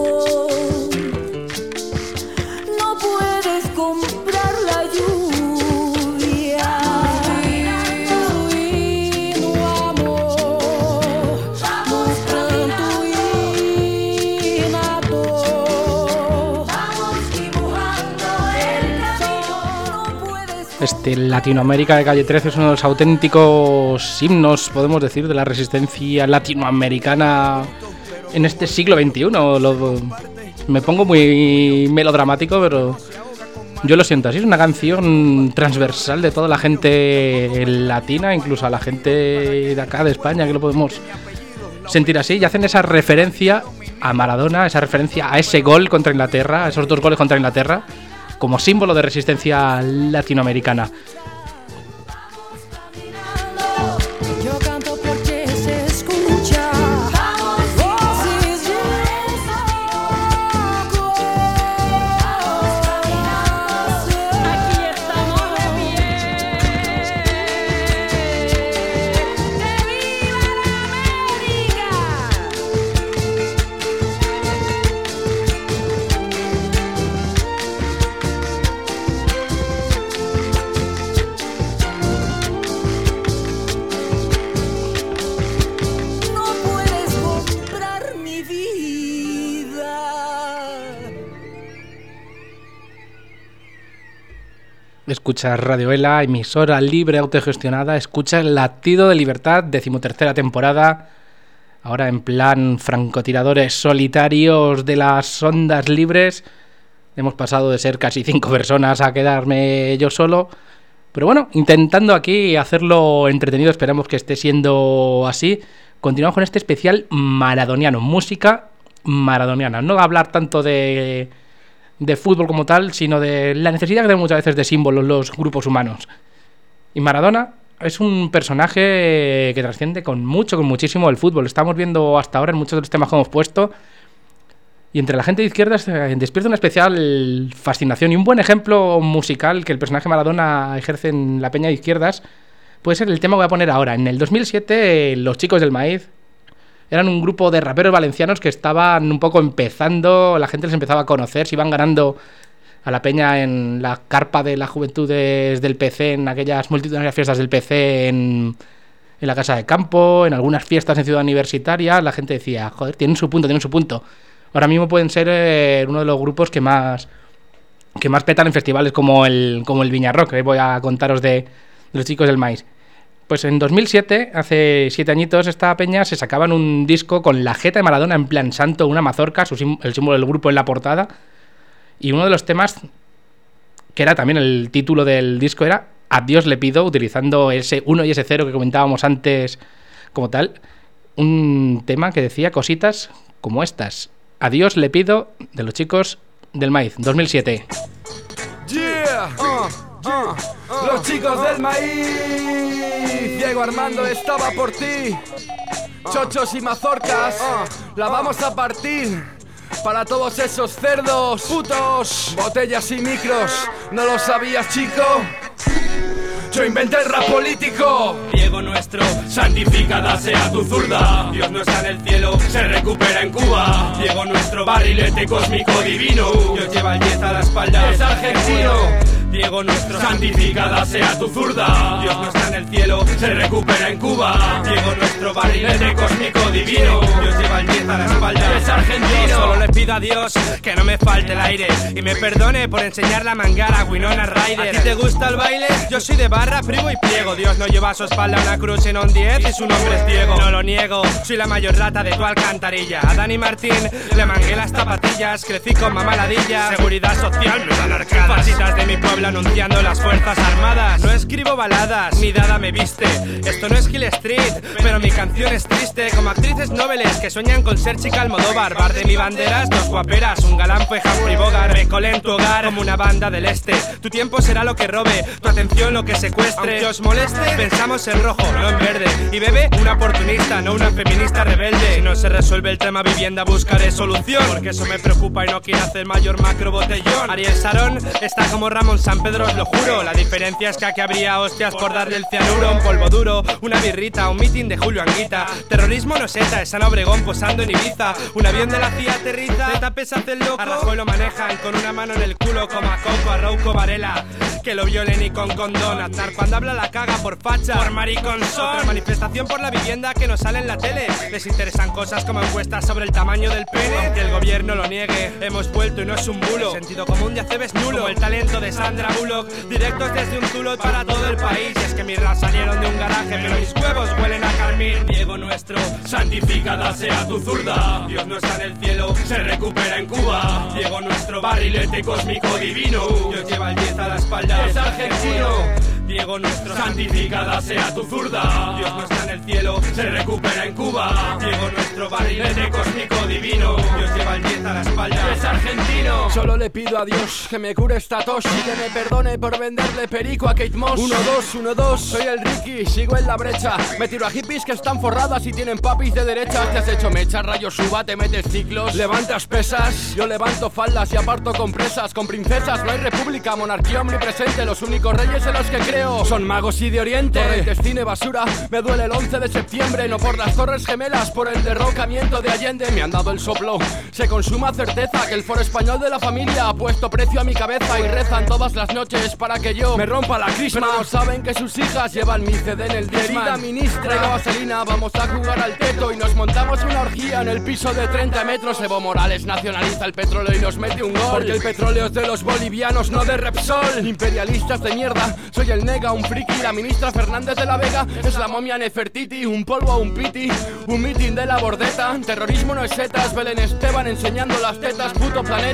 sol, não puedes comprar la lluvia. Y no amor, vamos pranto y nado, vamos dibujando el sol. No puedes Latinoamérica de Calle 13 es uno de los auténticos himnos, podemos decir, de la resistencia latinoamericana en este siglo XXI. Me pongo muy melodramático, pero yo lo siento así. Es una canción transversal de toda la gente latina, incluso a la gente de acá, de España, que lo podemos sentir así. Y hacen esa referencia a Maradona, esa referencia a ese gol contra Inglaterra, a esos 2 goles contra Inglaterra, como símbolo de resistencia latinoamericana. yo canto porque se escucha. Voces de aquí estamos de pie. ¡Que viva la América! No puedes comprar mi vida. Escuchas Radio Ela, emisora libre autogestionada. Escuchas Latido de Libertad, 13ª temporada. Ahora en plan francotiradores solitarios de las ondas libres. Hemos pasado de ser casi 5 personas a quedarme yo solo. Pero bueno, intentando aquí hacerlo entretenido, esperamos que esté siendo así. Continuamos con este especial maradoniano, música maradoniana. No va a hablar tanto de fútbol como tal, sino de la necesidad que tenemos muchas veces de símbolos los grupos humanos. Y Maradona es un personaje que trasciende con muchísimo el fútbol. Estamos viendo hasta ahora en muchos de los temas que hemos puesto. Y entre la gente de izquierdas despierta una especial fascinación. Y un buen ejemplo musical que el personaje Maradona ejerce en la peña de izquierdas puede ser el tema que voy a poner ahora. En el 2007, los Chicos del Maíz eran un grupo de raperos valencianos que estaban un poco empezando. La gente les empezaba a conocer, se iban ganando a la peña en la carpa de las juventudes del PC, en aquellas multitudinarias fiestas del PC en la casa de campo, en algunas fiestas en Ciudad Universitaria. La gente decía, joder, tienen su punto. Ahora mismo pueden ser uno de los grupos que más petan en festivales como el Viñarrock, que voy a contaros de los Chicos del Maíz. Pues en 2007, hace 7 añitos, esta peña se sacaban un disco con la jeta de Maradona en plan santo, una mazorca, el símbolo del grupo en la portada. Y uno de los temas, que era también el título del disco, era A Dios le pido, utilizando ese 1 y ese 0 que comentábamos antes como tal. Un tema que decía cositas como estas. A Dios le pido, de los Chicos del Maíz, 2007. Yeah, los Chicos del Maíz. Diego Armando estaba por ti. Chochos y mazorcas, la vamos a partir. Para todos esos cerdos, putos, botellas y micros. ¿No lo sabías, chico? Yo inventé el rap político. Diego nuestro, santificada sea tu zurda. Dios no está en el cielo, se recupera en Cuba. Diego nuestro, barrilete cósmico divino. Dios lleva el 10 a la espalda, es argentino. Diego nuestro, santificada sea tu zurda. Dios no está en el cielo, se recupera en Cuba. Diego nuestro, barrilete cósmico divino. Dios lleva el 10 a la espalda, es argentino. Yo solo le pido a Dios que no me falte el aire y me perdone por enseñar la mangara a Winona Ryder. ¿A ti te gusta el baile? Yo soy de barra, privo y pliego. Dios no lleva a su espalda una cruz sino un 10 y su nombre es Diego. No lo niego, soy la mayor rata de tu alcantarilla. A Dani Martín le mangué las zapatillas. Crecí con mamá ladilla, seguridad social me dan arcadas. Pasitas de mi pueblo anunciando las fuerzas armadas. No escribo baladas, mi dada me viste. Esto no es Hill Street, pero mi canción es triste. Como actrices noveles que sueñan con ser chica Almodóvar. Bar de mi banderas, dos guaperas, un galán fue Humphrey Bogart. Me colé en tu hogar como una banda del este. Tu tiempo será lo que robe, tu atención lo que secuestre. Aunque os moleste, pensamos en rojo, no en verde. Y bebe una oportunista, no una feminista rebelde. Si no se resuelve el tema vivienda, buscaré solución, porque eso me preocupa y no quiero hacer mayor macro botellón. Ariel Sarón está como Ramón San Pedro, os lo juro. La diferencia es que aquí habría hostias por darle el cianuro. Un polvo duro, una birrita, un meeting de Julio Anguita. Terrorismo no es ETA, es Ana Obregón posando en Ibiza. Un avión de la CIA aterriza, de tapes hace el loco. A Rajoy lo manejan con una mano en el culo, como a Coco, a Rouco Varela, que lo violen y con condón. Aznar cuando habla la caga por facha, por maricón son. Otra manifestación por la vivienda que no sale en la tele. Les interesan cosas como encuestas sobre el tamaño del pene. Aunque el gobierno lo niegue, hemos vuelto y no es un bulo. El sentido común de Aceves nulo, como el talento de Sandra Bullock. Directos desde un zulo para todo el país. Y es que mis raps salieron de un garaje, pero mis huevos huelen a carmín. Diego nuestro, santificada sea tu zurda. Dios no está en el cielo, se recupera en Cuba. Diego nuestro, barrilete cósmico divino. Dios lleva el 10 a la espalda, es argentino. Diego nuestro, santificada sea tu zurda. Dios no está en el cielo, se recupera en Cuba. Diego nuestro, barrilete cósmico divino. Dios lleva el 10 a la espalda, es argentino. Solo le pido a Dios que me cure esta tos y que me perdone por venderle perico a Kate Moss. 1-2, soy el Ricky, sigo en la brecha. Me tiro a hippies que están forradas y tienen papis de derecha. Te has hecho mecha, rayos suba, te metes ciclos. Levantas pesas, yo levanto faldas y aparto compresas. Con princesas no hay república, monarquía omnipresente. Los únicos reyes en los que creo son magos y de oriente. Torrentes, cine, basura, me duele el 11 de septiembre. No por las Torres Gemelas, por el derrocamiento de Allende. Me han dado el soplo, se consuma certeza que el foro español de la familia ha puesto precio a mi cabeza. Y rezan todas las noches para que yo me rompa la crisma. Pero no saben que sus hijas llevan mi CD en el Discman. Querida ministra, traigo vaselina, vamos a jugar al teto. Y nos montamos una orgía en el piso de 30 metros. Evo Morales nacionaliza el petróleo y nos mete un gol, porque el petróleo es de los bolivianos, no de Repsol. Imperialistas de mierda, soy el nega, un friki. La ministra Fernández de la Vega es la momia Nefertiti. Un polvo a un piti, un mitin de la bordeta. Terrorismo no es setas, Belén Esteban enseñando las tetas. Puto planeta,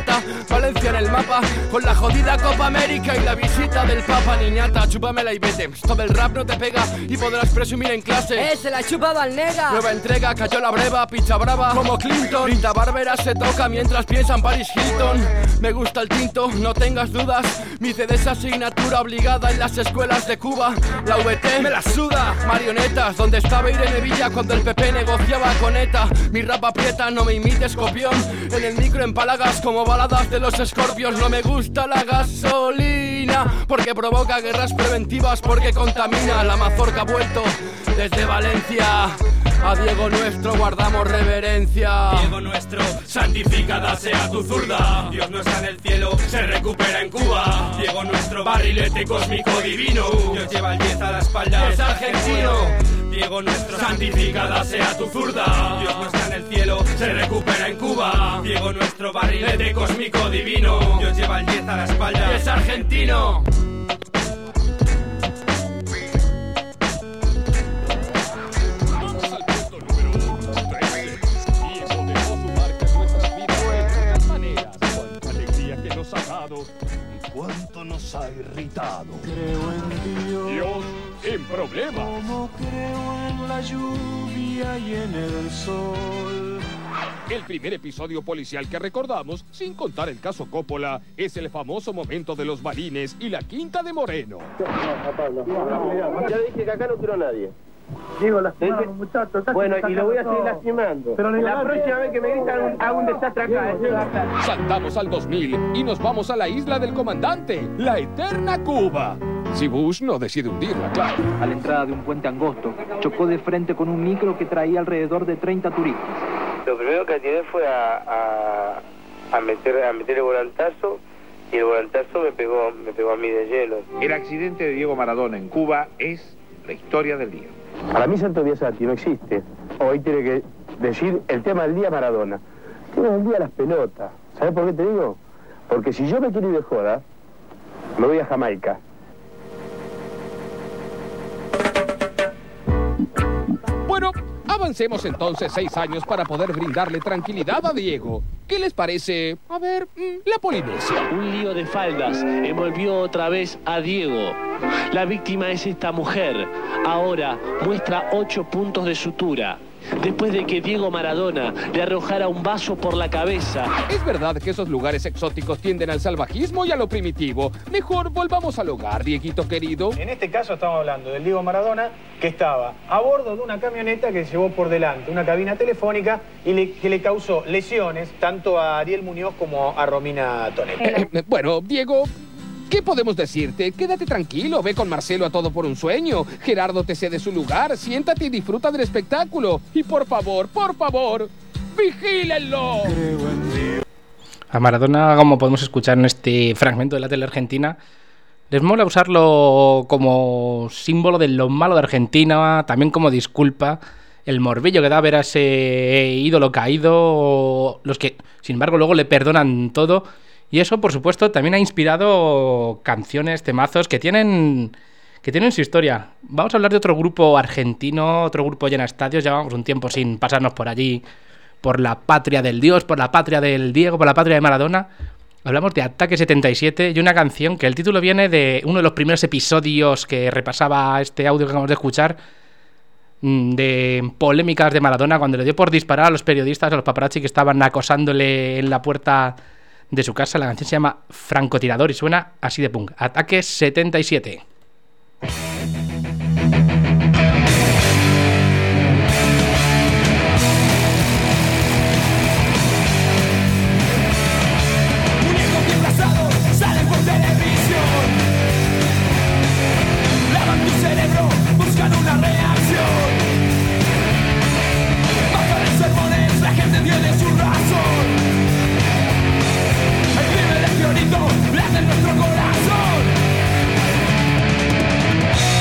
Valencia en el mapa, con la jodida Copa América y la visita del Papa. Niñata, chúpamela y vete. Esto del rap no te pega y podrás presumir en clase. Se la ha chupado al nega. Nueva entrega, cayó la breva, picha brava como Clinton. Rita Bárbara se toca mientras piensa en Paris Hilton. Me gusta el tinto, no tengas dudas. Mi CD es asignatura obligada en las escuelas de Cuba. La VT me la suda. Marionetas, donde estaba Irene Villa cuando el PP negociaba con ETA. Mi rap aprieta, no me imites copión. En el micro empalagas como baladas de los escorpios. No me gusta la gasolina porque provoca guerras preventivas, porque contamina. La mazorca ha vuelto desde Valencia. A Diego nuestro guardamos reverencia. Diego nuestro, santificada sea tu zurda. Dios no está en el cielo, se recupera en Cuba. Diego nuestro, barrilete cósmico divino. Dios lleva el 10 a la espalda, es argentino. Diego nuestro, santificada sea tu zurda. Dios no está en el cielo, se recupera en Cuba. Diego nuestro, barrilete cósmico divino. Dios lleva el 10 a la espalda, es argentino. Y cuánto nos ha irritado. Creo en Dios en problemas. Como creo en la lluvia y en el sol. El primer episodio policial que recordamos, sin contar el caso Coppola, es el famoso momento de los balines y la quinta de Moreno. Ya dije que acá no quiero a nadie. Digo, lastimar a los muchachos. Bueno, y lo voy a seguir lastimando. Pero la próxima vez que me gritan hago un desastre acá. Saltamos al 2000 y nos vamos a la isla del comandante, la eterna Cuba. Si Bush no decide hundirla, claro. A la entrada de un puente angosto, chocó de frente con un micro que traía alrededor de 30 turistas. Lo primero que atiné fue a meter el volantazo, y el volantazo me pegó a mí de lleno. El accidente de Diego Maradona en Cuba es la historia del día. Para mí Santo Biasati no existe. Hoy tiene que decir el tema del día Maradona. El tema del día las pelotas. ¿Sabes por qué te digo? Porque si yo me quiero ir de joda, me voy a Jamaica. Bueno, avancemos entonces 6 años para poder brindarle tranquilidad a Diego. ¿Qué les parece? A ver, la Polinesia. Un lío de faldas envolvió otra vez a Diego. La víctima es esta mujer. Ahora muestra 8 puntos de sutura. Después de que Diego Maradona le arrojara un vaso por la cabeza. Es verdad que esos lugares exóticos tienden al salvajismo y a lo primitivo. Mejor volvamos al hogar, Dieguito querido. En este caso estamos hablando del Diego Maradona, que estaba a bordo de una camioneta que llevó por delante una cabina telefónica y que le causó lesiones tanto a Ariel Muñoz como a Romina Tonelli. Bueno, Diego, ¿qué podemos decirte? Quédate tranquilo, ve con Marcelo a Todo por un Sueño. Gerardo te cede su lugar, siéntate y disfruta del espectáculo. Y por favor, vigílenlo. A Maradona, como podemos escuchar en este fragmento de la tele argentina, les mola usarlo como símbolo de lo malo de Argentina, también como disculpa, el morbillo que da ver a ese ídolo caído, los que, sin embargo, luego le perdonan todo. Y eso, por supuesto, también ha inspirado canciones, temazos que tienen su historia. Vamos a hablar de otro grupo argentino, otro grupo llena estadios. Llevamos un tiempo sin pasarnos por allí, por la patria del Dios, por la patria del Diego, por la patria de Maradona. Hablamos de Ataque 77 y una canción que el título viene de uno de los primeros episodios que repasaba este audio que acabamos de escuchar, de polémicas de Maradona, cuando le dio por disparar a los periodistas, a los paparazzi que estaban acosándole en la puerta de su casa. La canción se llama Francotirador y suena así de punk. Ataque 77. Muñecos disfrazados salen por televisión, lavan tu cerebro, buscan una reacción. Bajan los sermones, la gente tiene su razón. Late en nuestro corazón.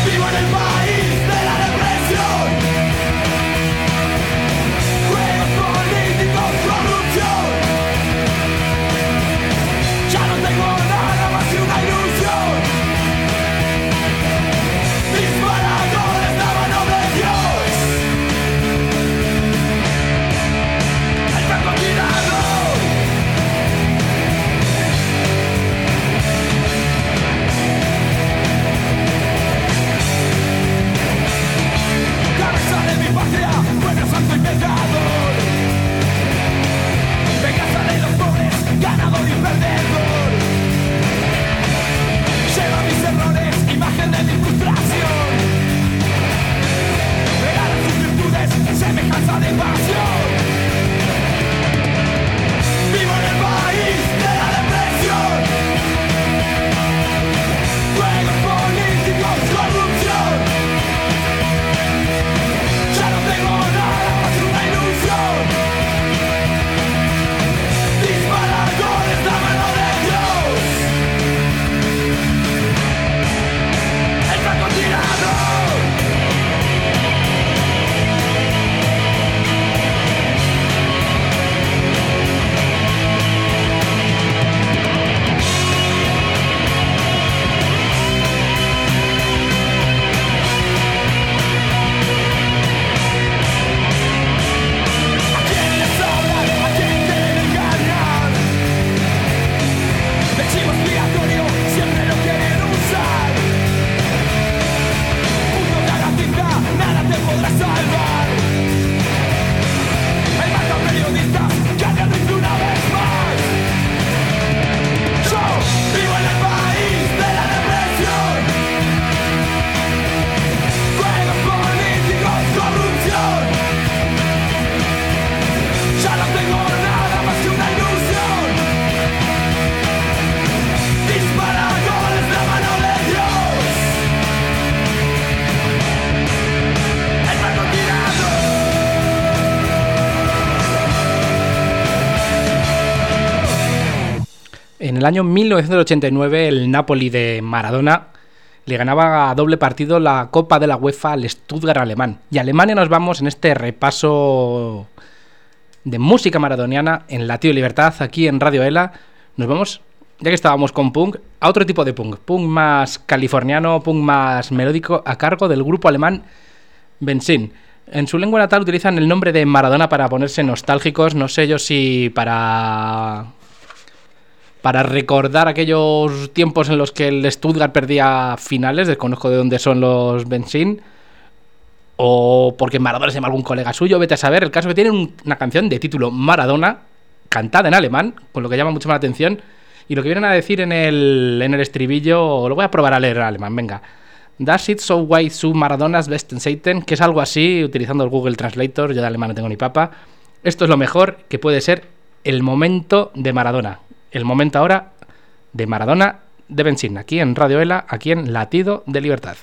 En el año 1989 el Napoli de Maradona le ganaba a doble partido la Copa de la UEFA al Stuttgart alemán. Y a Alemania nos vamos en este repaso de música maradoniana en Latido Libertad, aquí en Radio ELA. Nos vamos, ya que estábamos con punk, a otro tipo de punk más californiano, punk más melódico, a cargo del grupo alemán Benzin. En su lengua natal utilizan el nombre de Maradona para ponerse nostálgicos, no sé yo si para recordar aquellos tiempos en los que el Stuttgart perdía finales, desconozco de dónde son los Benzin, o porque Maradona se llama algún colega suyo, vete a saber. El caso es que tienen una canción de título Maradona, cantada en alemán, con lo que llama mucho más la atención, y lo que vienen a decir en el estribillo, lo voy a probar a leer en alemán, venga. Das ist so weit zu Maradonas besten Zeiten, que es algo así, utilizando el Google Translator, yo de alemán no tengo ni papa. Esto es lo mejor que puede ser el momento de Maradona. El momento ahora de Maradona de Benzin, aquí en Radio ELA, aquí en Latido de Libertad.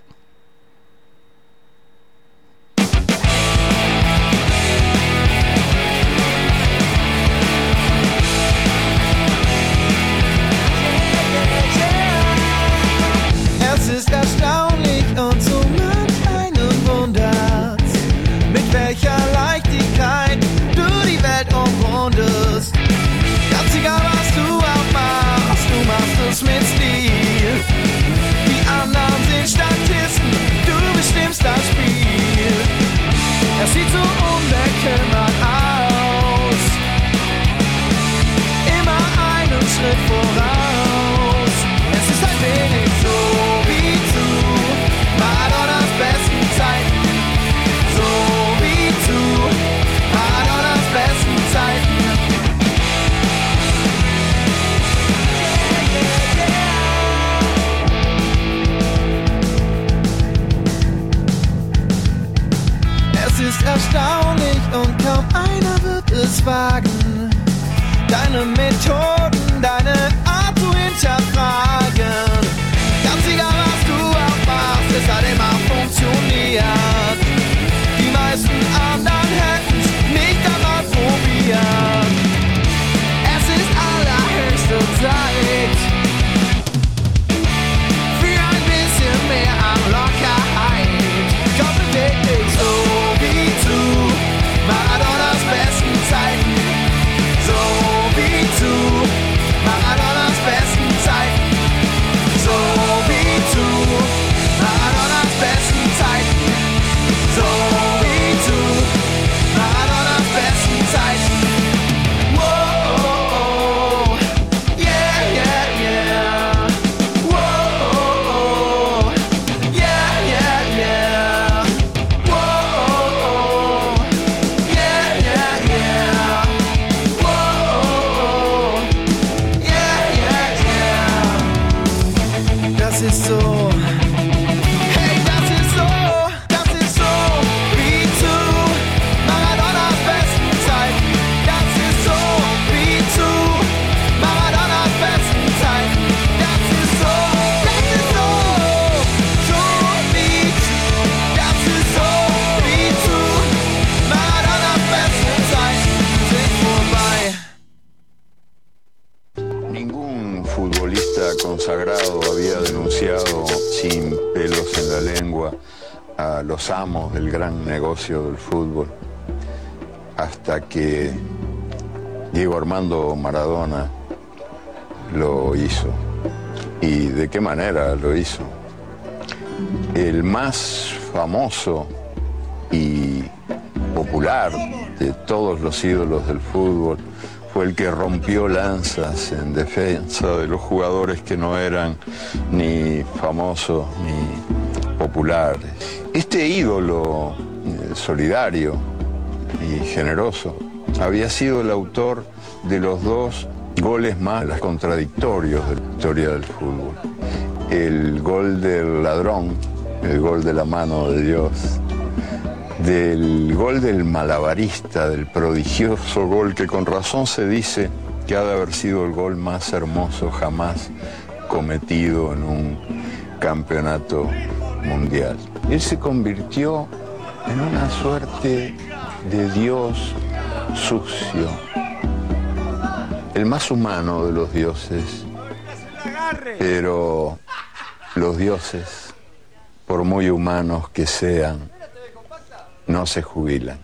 Es ist erstaunlich und so manch einen wundert's, mit welcher Leichtigkeit du die Welt umrundest. Ganz egal was du auch machst, du machst es mit Stil. Die anderen sind Statisten, du bestimmst das Spiel. Es sieht so unbekümmert aus, immer einen Schritt voraus. Es ist ein wenig so wie zu Maradonas besten Zeiten, so wie zu Maradonas besten Zeiten. Es ist erstaunlich und kaum einer wird es wagen, deine Methoden, deine Art zu hinterfragen. Ganz egal was du auch machst, es hat immer funktioniert. Die meisten anderen hätten's nicht einmal probiert. Es ist allerhöchste Zeit für ein bisschen mehr an Lockerheit. Komm, beweg dich so wie zu Maradonas besten Zeiten, so wie zu Maradonas besten Zeiten, so wie zu Maradonas besten Zeiten, so wie zu Maradonas besten Zeiten. Whoa, yeah, yeah, yeah. Whoa, yeah, yeah, yeah. Whoa, yeah, yeah, yeah. Whoa, yeah, yeah, yeah. Das ist so. Hey, das ist so wie zu Maradonas besten Zeiten. Das ist so wie zu Maradonas besten Zeiten. Das ist so wie zu, das ist so wie zu Maradonas besten Zeiten sind vorbei. Ningún futbolista consagrado había denunciado sin pelos en la lengua a los amos del gran negocio del fútbol, hasta que Diego Armando Maradona lo hizo. ¿Y de qué manera lo hizo? El más famoso y popular de todos los ídolos del fútbol fue el que rompió lanzas en defensa de los jugadores que no eran ni famosos ni populares. Este ídolo solidario y generoso había sido el autor de los dos goles más contradictorios de la historia del fútbol. El gol del ladrón, el gol de la mano de Dios, del gol del malabarista, del prodigioso gol que con razón se dice que ha de haber sido el gol más hermoso jamás cometido en un campeonato mundial. Él se convirtió en una suerte de Dios sucio. el más humano de los dioses. Pero los dioses, por muy humanos que sean, no se jubilan.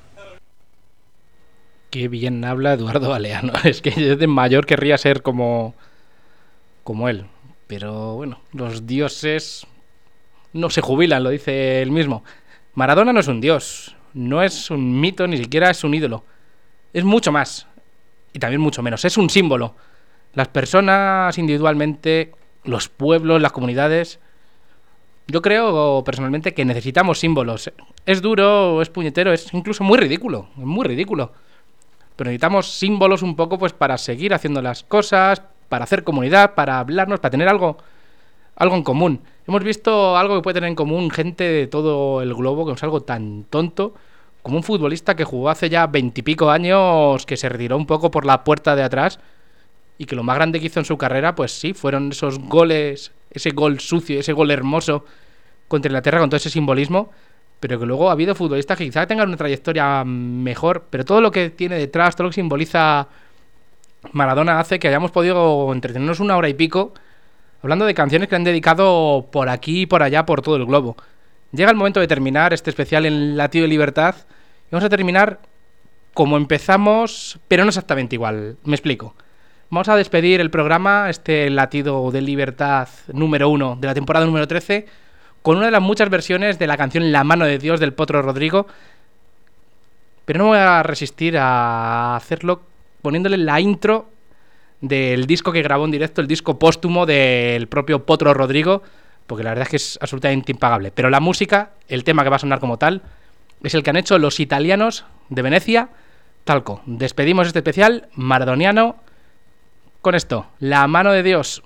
Qué bien habla Eduardo Galeano. Es que yo de mayor querría ser como él. Pero bueno, los dioses no se jubilan, lo dice él mismo. Maradona no es un dios, no es un mito, ni siquiera es un ídolo. Es mucho más, y también mucho menos. Es un símbolo. Las personas individualmente, los pueblos, las comunidades... Yo creo personalmente que necesitamos símbolos. Es duro, es puñetero, es incluso muy ridículo. Es muy ridículo. Pero necesitamos símbolos un poco pues para seguir haciendo las cosas, para hacer comunidad, para hablarnos, para tener algo en común. Hemos visto algo que puede tener en común gente de todo el globo, que no es algo tan tonto como un futbolista que jugó hace ya 20 y pico años, que se retiró un poco por la puerta de atrás y que lo más grande que hizo en su carrera, pues sí, fueron esos goles, ese gol sucio, ese gol hermoso contra Inglaterra con todo ese simbolismo, pero que luego ha habido futbolistas que quizá tengan una trayectoria mejor, pero todo lo que tiene detrás, todo lo que simboliza Maradona hace que hayamos podido entretenernos 1 hora y pico hablando de canciones que han dedicado por aquí y por allá, por todo el globo. Llega el momento de terminar este especial en Latido de Libertad y vamos a terminar como empezamos, pero no exactamente igual. Me explico. Vamos a despedir el programa, este Latido de Libertad número 1 de la temporada número 13, con una de las muchas versiones de la canción La mano de Dios del Potro Rodrigo, pero no me voy a resistir a hacerlo poniéndole la intro del disco que grabó en directo, el disco póstumo del propio Potro Rodrigo, porque la verdad es que es absolutamente impagable. Pero la música, el tema que va a sonar como tal, es el que han hecho los italianos de Venecia, Talco. Despedimos este especial maradoniano con esto, La mano de Dios.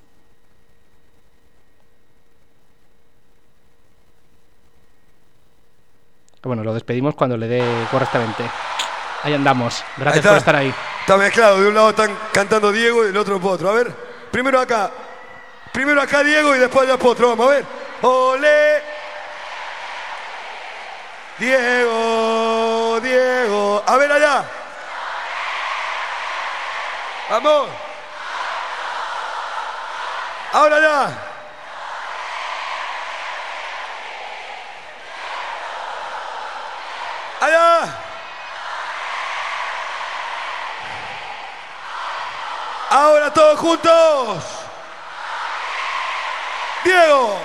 Bueno, lo despedimos cuando le dé correctamente. Ahí andamos. Gracias por estar ahí. Está mezclado. De un lado están cantando Diego y del otro Potro. A ver, primero acá Diego y después allá Potro. Vamos a ver. ¡Olé! Diego. A ver allá. Vamos. Ahora allá. Allá. Ahora todos juntos. Diego.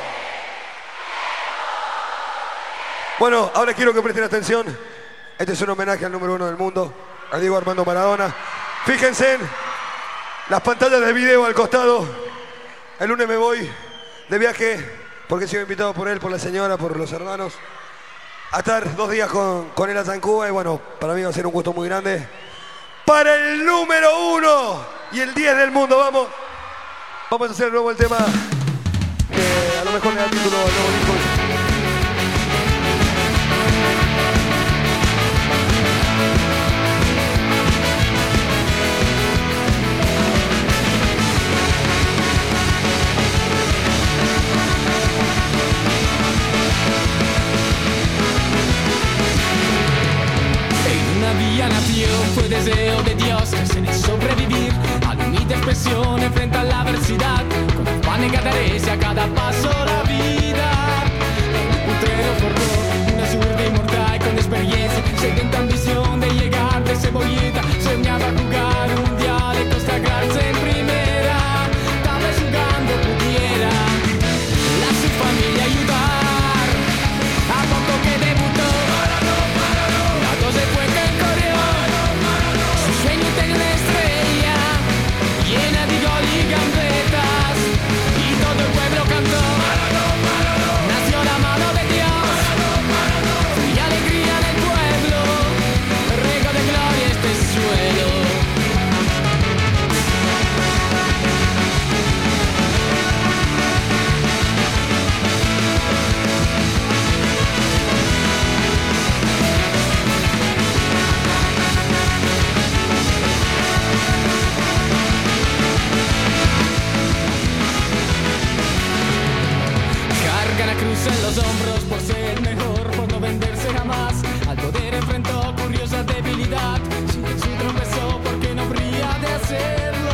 Bueno, ahora quiero que presten atención. Este es un homenaje al número 1 del mundo, a Diego Armando Maradona. Fíjense en las pantallas de video al costado. El lunes me voy de viaje porque he sido invitado por él, por la señora, por los hermanos, a estar 2 días con él allá en Cuba. Y bueno, para mí va a ser un gusto muy grande. Para el número 1 y el 10 del mundo, vamos a hacer luego el tema que a lo mejor le da título al nuevo disco. Vía nació, fue deseo de Dios crecer y sobrevivir a límite expresión enfrente a la adversidad, con afán y catarese a cada paso la vida. El puntero forjó una zurda inmortal con experiencia, sedienta ambición de llegar de cebollita, soñaba jugar un día de consagrarse en primera, tal vez jugando pudiera a su familia ayudar, a poco que debutó, la cosa fue que llena de gol y gambetas, y todo el pueblo cantó. Nació la mano de Dios, y alegría del pueblo, rego de gloria este suelo. La cruz en los hombros por ser el mejor, por no venderse jamás. Al poder enfrentó curiosa debilidad. Si en su tropezó porque no habría de hacerlo.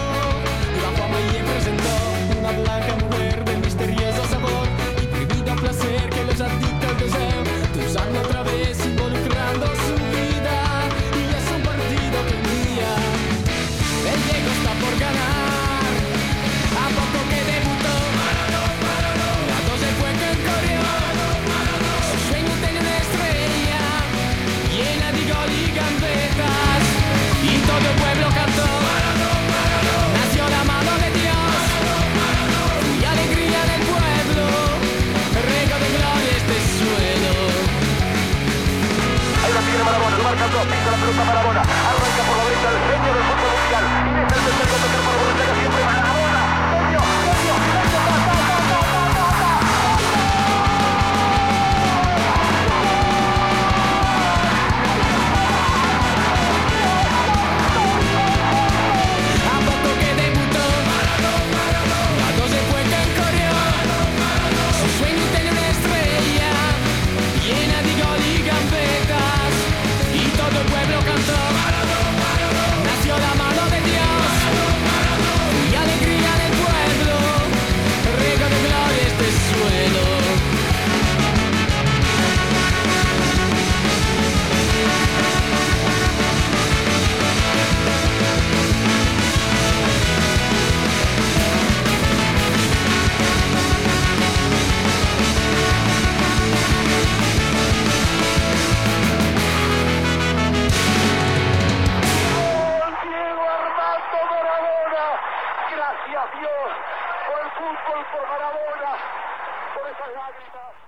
Dios, por el fútbol, por Maradona, por esas lágrimas.